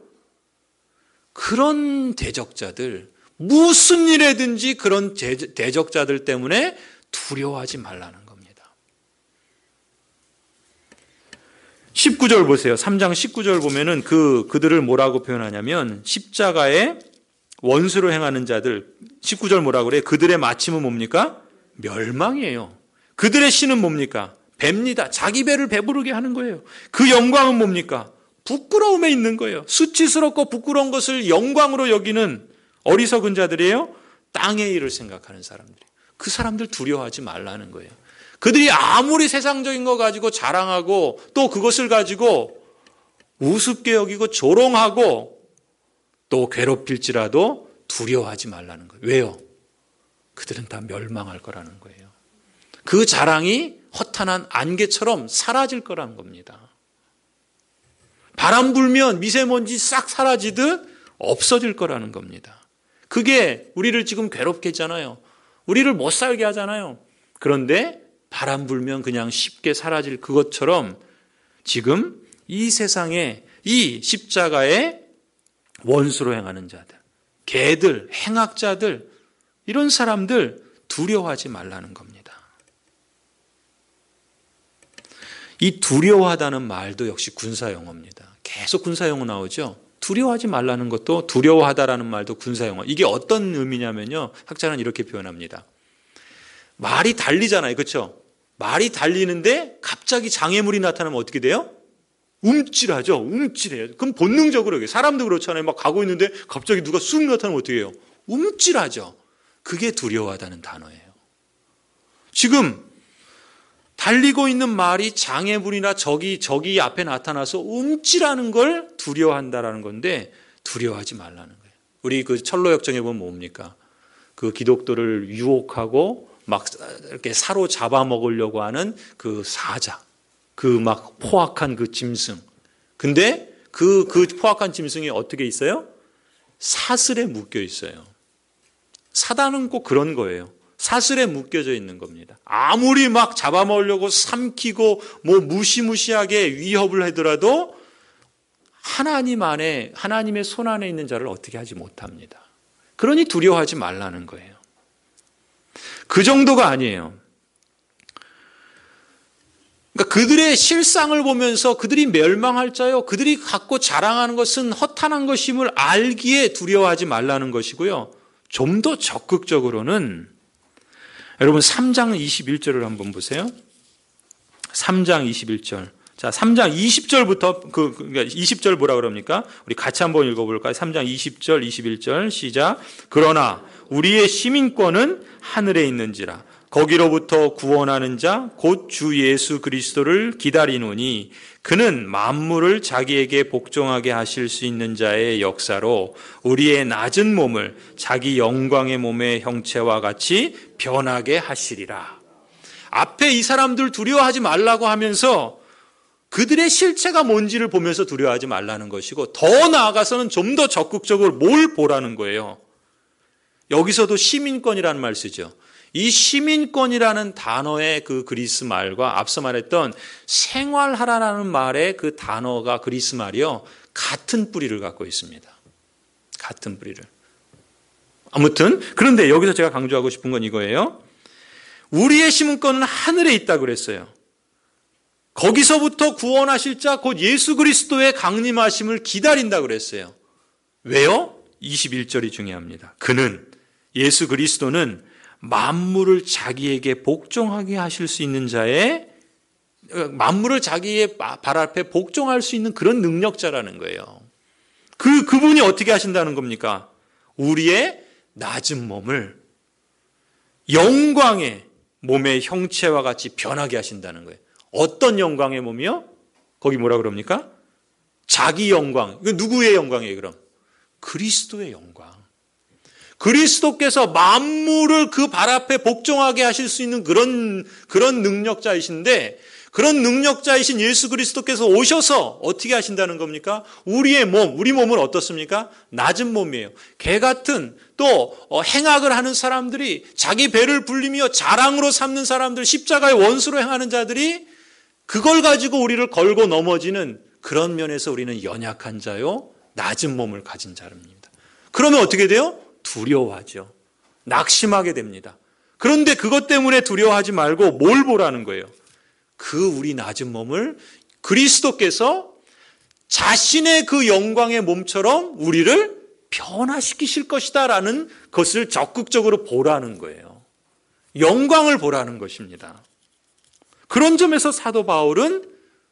그런 대적자들, 무슨 일에든지 그런 대적자들 때문에 두려워하지 말라는 겁니다. 19절 보세요. 3장 19절 보면은 그들을 뭐라고 표현하냐면 십자가에 원수로 행하는 자들, 19절 뭐라고 그래요? 그들의 마침은 뭡니까? 멸망이에요. 그들의 신은 뭡니까? 배입니다. 자기 배를 배부르게 하는 거예요. 그 영광은 뭡니까? 부끄러움에 있는 거예요. 수치스럽고 부끄러운 것을 영광으로 여기는 어리석은 자들이에요. 땅의 일을 생각하는 사람들. 그 사람들 두려워하지 말라는 거예요. 그들이 아무리 세상적인 거 가지고 자랑하고 또 그것을 가지고 우습게 여기고 조롱하고 또 괴롭힐지라도 두려워하지 말라는 거예요. 왜요? 그들은 다 멸망할 거라는 거예요. 그 자랑이 허탄한 안개처럼 사라질 거라는 겁니다. 바람 불면 미세먼지 싹 사라지듯 없어질 거라는 겁니다. 그게 우리를 지금 괴롭게 했잖아요. 우리를 못 살게 하잖아요. 그런데 바람 불면 그냥 쉽게 사라질 그것처럼 지금 이 세상에 이 십자가에 원수로 행하는 자들, 개들, 행악자들, 이런 사람들 두려워하지 말라는 겁니다. 이 두려워하다는 말도 역시 군사용어입니다. 계속 군사용어 나오죠. 두려워하지 말라는 것도 두려워하다라는 말도 군사용어. 이게 어떤 의미냐면요. 학자는 이렇게 표현합니다. 말이 달리잖아요. 그렇죠? 말이 달리는데 갑자기 장애물이 나타나면 어떻게 돼요? 움찔하죠. 움찔해요. 그럼 본능적으로 사람도 그렇잖아요. 막 가고 있는데 갑자기 누가 쑥 나타나면 어떻게 해요? 움찔하죠. 그게 두려워하다는 단어예요. 지금 달리고 있는 말이 장애물이나 적이 앞에 나타나서 움찔하는 걸 두려워한다라는 건데 두려워하지 말라는 거예요. 우리 그 철로역정에 보면 뭡니까? 그 기독교를 유혹하고 막 이렇게 사로잡아 먹으려고 하는 그 사자, 그 막 포악한 그 짐승. 근데 그 포악한 짐승이 어떻게 있어요? 사슬에 묶여 있어요. 사단은 꼭 그런 거예요. 사슬에 묶여져 있는 겁니다. 아무리 막 잡아먹으려고 삼키고 뭐 무시무시하게 위협을 하더라도 하나님의 손 안에 있는 자를 어떻게 하지 못합니다. 그러니 두려워하지 말라는 거예요. 그 정도가 아니에요. 그러니까 그들의 실상을 보면서 그들이 멸망할 자요, 그들이 갖고 자랑하는 것은 허탄한 것임을 알기에 두려워하지 말라는 것이고요. 좀 더 적극적으로는 여러분 3장 21절을 한번 보세요. 3장 21절. 자, 3장 20절부터 그러니까 20절 뭐라 그럽니까? 우리 같이 한번 읽어볼까요? 3장 20절, 21절 시작. 그러나 우리의 시민권은 하늘에 있는지라. 거기로부터 구원하는 자 곧 주 예수 그리스도를 기다리노니 그는 만물을 자기에게 복종하게 하실 수 있는 자의 역사로 우리의 낮은 몸을 자기 영광의 몸의 형체와 같이 변하게 하시리라. 앞에 이 사람들 두려워하지 말라고 하면서 그들의 실체가 뭔지를 보면서 두려워하지 말라는 것이고 더 나아가서는 좀 더 적극적으로 뭘 보라는 거예요. 여기서도 시민권이라는 말 쓰죠. 이 시민권이라는 단어의 그 그리스 말과 앞서 말했던 생활하라는 말의 그 단어가 그리스 말이요. 같은 뿌리를 갖고 있습니다. 같은 뿌리를. 아무튼 그런데 여기서 제가 강조하고 싶은 건 이거예요. 우리의 시민권은 하늘에 있다고 그랬어요. 거기서부터 구원하실 자 곧 예수 그리스도의 강림하심을 기다린다고 그랬어요. 왜요? 21절이 중요합니다. 그는 예수 그리스도는 만물을 자기에게 복종하게 하실 수 있는 자의 만물을 자기의 발 앞에 복종할 수 있는 그런 능력자라는 거예요. 그분이 어떻게 하신다는 겁니까? 우리의 낮은 몸을 영광의 몸의 형체와 같이 변하게 하신다는 거예요. 어떤 영광의 몸이요? 거기 뭐라 그럽니까? 자기 영광. 이거 누구의 영광이에요, 그럼? 그리스도의 영광. 그리스도께서 만물을 그 발 앞에 복종하게 하실 수 있는 그런 능력자이신데 그런 능력자이신 예수 그리스도께서 오셔서 어떻게 하신다는 겁니까? 우리 몸은 어떻습니까? 낮은 몸이에요. 개 같은 또 행악을 하는 사람들이 자기 배를 불리며 자랑으로 삼는 사람들, 십자가의 원수로 행하는 자들이 그걸 가지고 우리를 걸고 넘어지는 그런 면에서 우리는 연약한 자요, 낮은 몸을 가진 자입니다. 그러면 어떻게 돼요? 두려워하죠. 낙심하게 됩니다. 그런데 그것 때문에 두려워하지 말고 뭘 보라는 거예요? 그 우리 낮은 몸을 그리스도께서 자신의 그 영광의 몸처럼 우리를 변화시키실 것이다 라는 것을 적극적으로 보라는 거예요. 영광을 보라는 것입니다. 그런 점에서 사도 바울은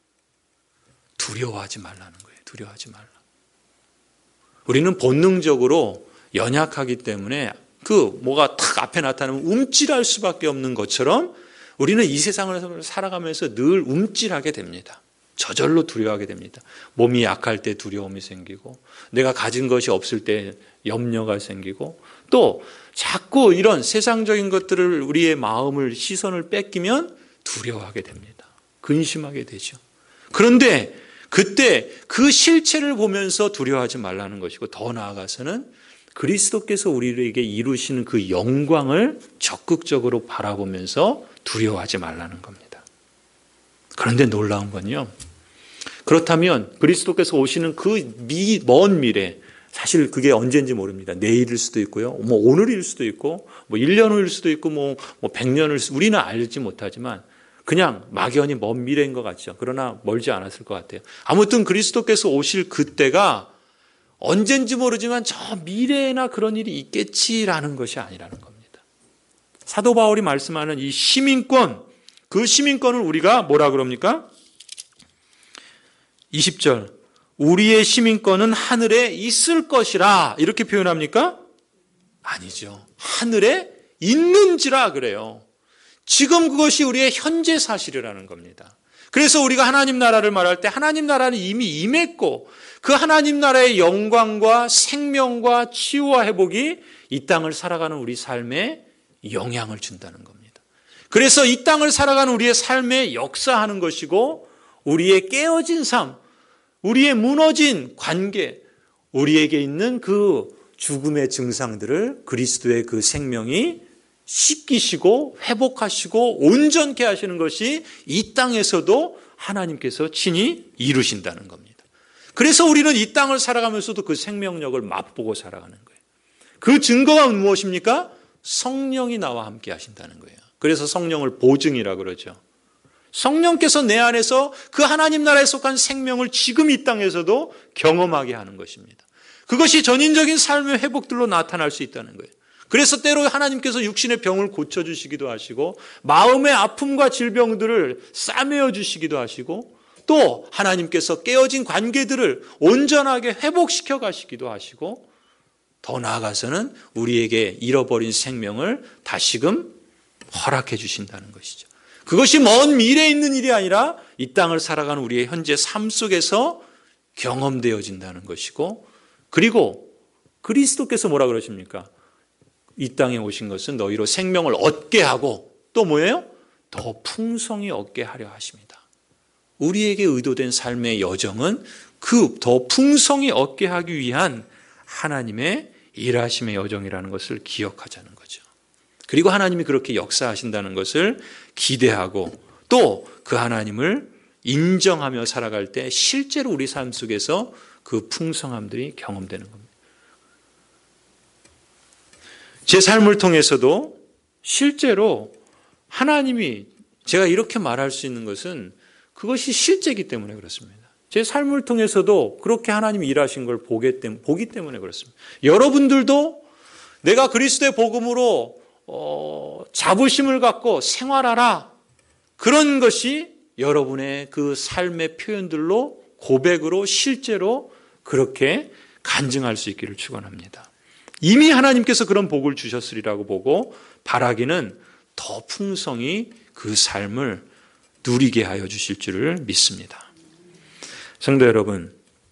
두려워하지 말라는 거예요. 두려워하지 말라. 우리는 본능적으로 연약하기 때문에 뭐가 탁 앞에 나타나면 움찔할 수밖에 없는 것처럼 우리는 이 세상을 살아가면서 늘 움찔하게 됩니다. 저절로 두려워하게 됩니다. 몸이 약할 때 두려움이 생기고 내가 가진 것이 없을 때 염려가 생기고 또 자꾸 이런 세상적인 것들을 우리의 마음을 시선을 뺏기면 두려워하게 됩니다. 근심하게 되죠. 그런데 그때 그 실체를 보면서 두려워하지 말라는 것이고 더 나아가서는 그리스도께서 우리에게 이루시는 그 영광을 적극적으로 바라보면서 두려워하지 말라는 겁니다. 그런데 놀라운 건요. 그렇다면 그리스도께서 오시는 그 먼 미래, 사실 그게 언제인지 모릅니다. 내일일 수도 있고요. 오늘일 수도 있고 1년 후일 수도 있고 100년일 수도, 우리는 알지 못하지만 그냥 막연히 먼 미래인 것 같죠. 그러나 멀지 않았을 것 같아요. 아무튼 그리스도께서 오실 그때가 언젠지 모르지만 저 미래에나 그런 일이 있겠지라는 것이 아니라는 겁니다. 사도 바울이 말씀하는 이 시민권, 그 시민권을 우리가 뭐라 그럽니까? 20절, 우리의 시민권은 하늘에 있을 것이라 이렇게 표현합니까? 아니죠. 하늘에 있는지라 그래요. 지금 그것이 우리의 현재 사실이라는 겁니다. 그래서 우리가 하나님 나라를 말할 때 하나님 나라는 이미 임했고 그 하나님 나라의 영광과 생명과 치유와 회복이 이 땅을 살아가는 우리 삶에 영향을 준다는 겁니다. 그래서 이 땅을 살아가는 우리의 삶에 역사하는 것이고 우리의 깨어진 삶, 우리의 무너진 관계, 우리에게 있는 그 죽음의 증상들을 그리스도의 그 생명이 씻기시고 회복하시고 온전케 하시는 것이 이 땅에서도 하나님께서 친히 이루신다는 겁니다. 그래서 우리는 이 땅을 살아가면서도 그 생명력을 맛보고 살아가는 거예요. 그 증거가 무엇입니까? 성령이 나와 함께 하신다는 거예요. 그래서 성령을 보증이라고 그러죠. 성령께서 내 안에서 그 하나님 나라에 속한 생명을 지금 이 땅에서도 경험하게 하는 것입니다. 그것이 전인적인 삶의 회복들로 나타날 수 있다는 거예요. 그래서 때로 하나님께서 육신의 병을 고쳐주시기도 하시고 마음의 아픔과 질병들을 싸매어 주시기도 하시고 또 하나님께서 깨어진 관계들을 온전하게 회복시켜 가시기도 하시고 더 나아가서는 우리에게 잃어버린 생명을 다시금 허락해 주신다는 것이죠. 그것이 먼 미래에 있는 일이 아니라 이 땅을 살아가는 우리의 현재 삶 속에서 경험되어진다는 것이고 그리고 그리스도께서 뭐라 그러십니까? 이 땅에 오신 것은 너희로 생명을 얻게 하고 또 뭐예요? 더 풍성히 얻게 하려 하십니다. 우리에게 의도된 삶의 여정은 그 더 풍성히 얻게 하기 위한 하나님의 일하심의 여정이라는 것을 기억하자는 거죠. 그리고 하나님이 그렇게 역사하신다는 것을 기대하고 또 그 하나님을 인정하며 살아갈 때 실제로 우리 삶 속에서 그 풍성함들이 경험되는 겁니다. 제 삶을 통해서도 실제로 하나님이 제가 이렇게 말할 수 있는 것은 그것이 실제이기 때문에 그렇습니다. 제 삶을 통해서도 그렇게 하나님이 일하신 걸 보기 때문에 그렇습니다. 여러분들도 내가 그리스도의 복음으로 자부심을 갖고 생활하라. 그런 것이 여러분의 그 삶의 표현들로 고백으로 실제로 그렇게 간증할 수 있기를 축원합니다. 이미 하나님께서 그런 복을 주셨으리라고 보고 바라기는 더 풍성히 그 삶을 누리게 하여 주실 줄을 믿습니다. 성도 여러분,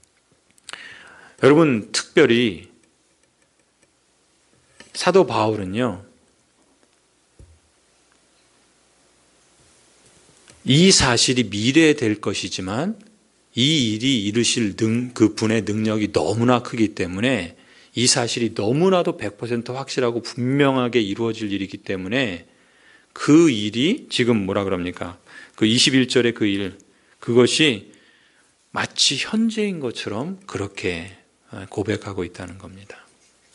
특별히 사도 바울은요, 이 사실이 미래에 될 것이지만 이 일이 이루실 그 분의 능력이 너무나 크기 때문에 이 사실이 너무나도 100% 확실하고 분명하게 이루어질 일이기 때문에 그 일이 지금 뭐라 그럽니까? 그 21절의 그 일, 그것이 마치 현재인 것처럼 그렇게 고백하고 있다는 겁니다.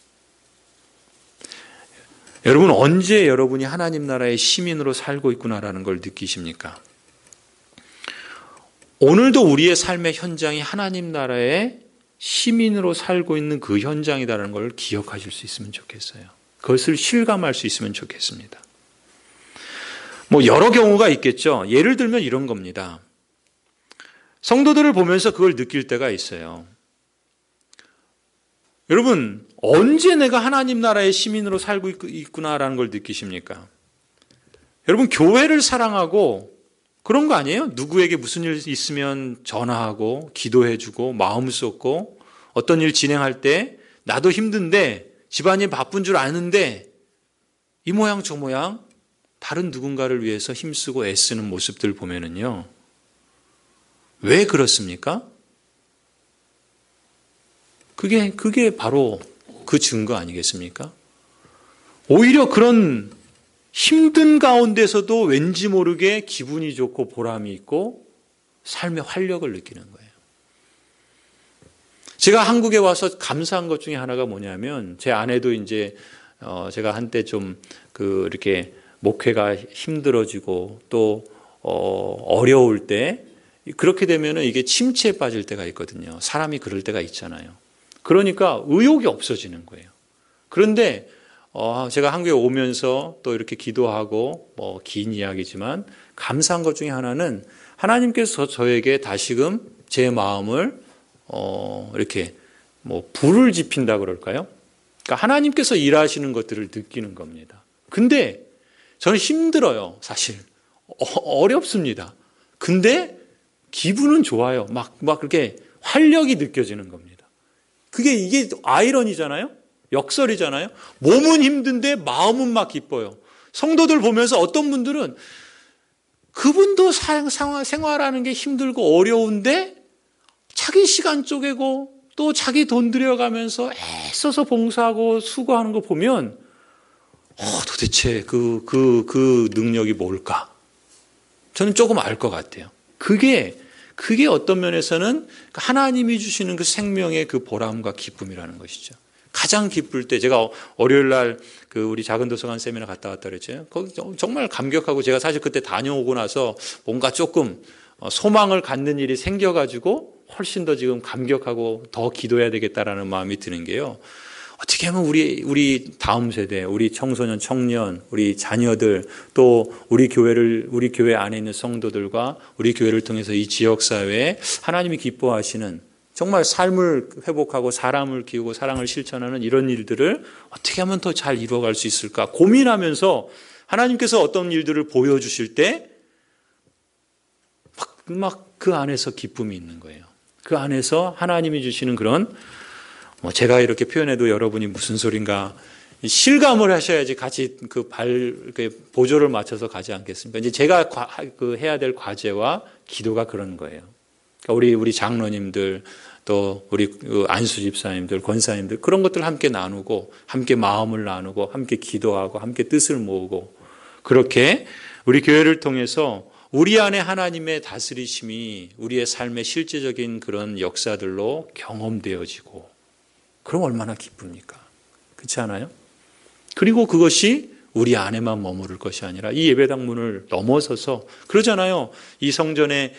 여러분, 언제 여러분이 하나님 나라의 시민으로 살고 있구나라는 걸 느끼십니까? 오늘도 우리의 삶의 현장이 하나님 나라의 시민으로 살고 있는 그 현장이라는 걸 기억하실 수 있으면 좋겠어요. 그것을 실감할 수 있으면 좋겠습니다. 여러 경우가 있겠죠. 예를 들면 이런 겁니다. 성도들을 보면서 그걸 느낄 때가 있어요. 여러분, 언제 내가 하나님 나라의 시민으로 살고 있구나라는 걸 느끼십니까? 여러분, 교회를 사랑하고 그런 거 아니에요? 누구에게 무슨 일 있으면 전화하고 기도해주고 마음 쏟고 어떤 일 진행할 때 나도 힘든데 집안이 바쁜 줄 아는데 이 모양 저 모양 다른 누군가를 위해서 힘쓰고 애쓰는 모습들 보면은요. 왜 그렇습니까? 그게 바로 그 증거 아니겠습니까? 오히려 그런 힘든 가운데서도 왠지 모르게 기분이 좋고 보람이 있고 삶의 활력을 느끼는 거예요. 제가 한국에 와서 감사한 것 중에 하나가 뭐냐면 제 아내도 이제 제가 한때 좀 이렇게 목회가 힘들어지고 또 어려울 때 그렇게 되면은 이게 침체에 빠질 때가 있거든요. 사람이 그럴 때가 있잖아요. 그러니까 의욕이 없어지는 거예요. 그런데 제가 한국에 오면서 또 이렇게 기도하고 긴 이야기지만 감사한 것 중에 하나는 하나님께서 저에게 다시금 제 마음을 이렇게 불을 지핀다 그럴까요? 그러니까 하나님께서 일하시는 것들을 느끼는 겁니다. 근데 저는 힘들어요, 사실. 어렵습니다. 근데 기분은 좋아요. 막 그렇게 활력이 느껴지는 겁니다. 이게 아이러니잖아요? 역설이잖아요? 몸은 힘든데 마음은 막 기뻐요. 성도들 보면서 어떤 분들은 그분도 생활하는 게 힘들고 어려운데 자기 시간 쪼개고 또 자기 돈 들여가면서 애써서 봉사하고 수고하는 거 보면 도대체 그 능력이 뭘까? 저는 조금 알 것 같아요. 그게 어떤 면에서는 하나님이 주시는 그 생명의 그 보람과 기쁨이라는 것이죠. 가장 기쁠 때 제가 월요일 날 우리 작은 도서관 세미나 갔다 왔다 그랬죠. 거기 정말 감격하고 제가 사실 그때 다녀오고 나서 뭔가 조금 소망을 갖는 일이 생겨가지고 훨씬 더 지금 감격하고 더 기도해야 되겠다라는 마음이 드는 게요. 어떻게 하면 우리 다음 세대, 우리 청소년, 청년, 우리 자녀들, 또 우리 교회 안에 있는 성도들과 우리 교회를 통해서 이 지역 사회에 하나님이 기뻐하시는 정말 삶을 회복하고 사람을 키우고 사랑을 실천하는 이런 일들을 어떻게 하면 더 잘 이루어갈 수 있을까 고민하면서 하나님께서 어떤 일들을 보여주실 때 막 그 안에서 기쁨이 있는 거예요. 그 안에서 하나님이 주시는 그런 제가 이렇게 표현해도 여러분이 무슨 소린가 실감을 하셔야지 같이 보조를 맞춰서 가지 않겠습니까? 이제 제가 해야 될 과제와 기도가 그런 거예요. 그러니까 우리 장로님들 또 우리 안수 집사님들, 권사님들 그런 것들 함께 나누고 함께 마음을 나누고 함께 기도하고 함께 뜻을 모으고 그렇게 우리 교회를 통해서 우리 안에 하나님의 다스리심이 우리의 삶의 실제적인 그런 역사들로 경험되어지고 그럼 얼마나 기쁩니까? 그렇지 않아요? 그리고 그것이 우리 안에만 머무를 것이 아니라 이 예배당 문을 넘어서서 그러잖아요. 이 성전에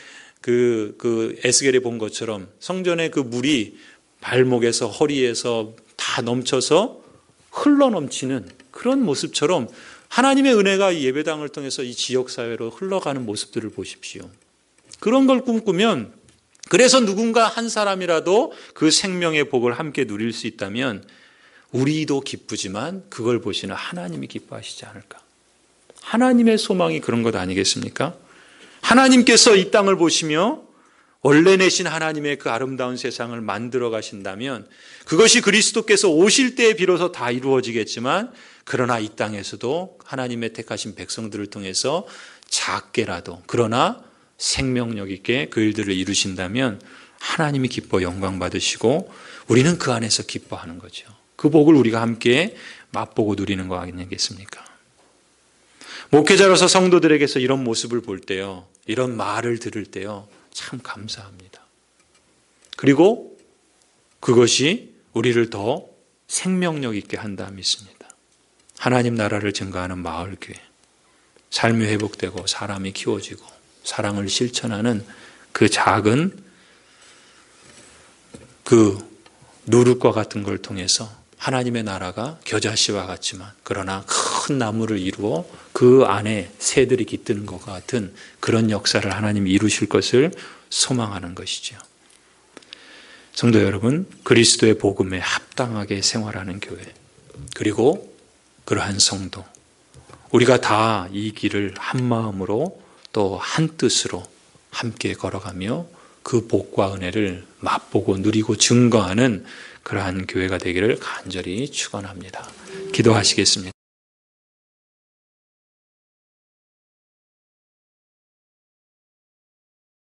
에스겔에 본 것처럼 성전의 그 물이 발목에서 허리에서 다 넘쳐서 흘러넘치는 그런 모습처럼 하나님의 은혜가 이 예배당을 통해서 이 지역사회로 흘러가는 모습들을 보십시오. 그런 걸 꿈꾸면 그래서 누군가 한 사람이라도 그 생명의 복을 함께 누릴 수 있다면 우리도 기쁘지만 그걸 보시는 하나님이 기뻐하시지 않을까. 하나님의 소망이 그런 것 아니겠습니까? 하나님께서 이 땅을 보시며 원래 내신 하나님의 그 아름다운 세상을 만들어 가신다면 그것이 그리스도께서 오실 때에 비로소 다 이루어지겠지만 그러나 이 땅에서도 하나님의 택하신 백성들을 통해서 작게라도 그러나 생명력 있게 그 일들을 이루신다면 하나님이 기뻐 영광 받으시고 우리는 그 안에서 기뻐하는 거죠. 그 복을 우리가 함께 맛보고 누리는 거 아니겠습니까? 목회자로서 성도들에게서 이런 모습을 볼 때요, 이런 말을 들을 때요, 참 감사합니다. 그리고 그것이 우리를 더 생명력 있게 한다 믿습니다. 하나님 나라를 증거하는 마을교회, 삶이 회복되고 사람이 키워지고 사랑을 실천하는 그 작은 그 누룩과 같은 걸 통해서 하나님의 나라가 겨자씨와 같지만 그러나 큰 나무를 이루어 그 안에 새들이 깃드는 것과 같은 그런 역사를 하나님이 이루실 것을 소망하는 것이죠. 성도 여러분, 그리스도의 복음에 합당하게 생활하는 교회, 그리고 그러한 성도, 우리가 다 이 길을 한 마음으로 또 한 뜻으로 함께 걸어가며 그 복과 은혜를 맛보고 누리고 증거하는 그러한 교회가 되기를 간절히 축원합니다. 기도하시겠습니다.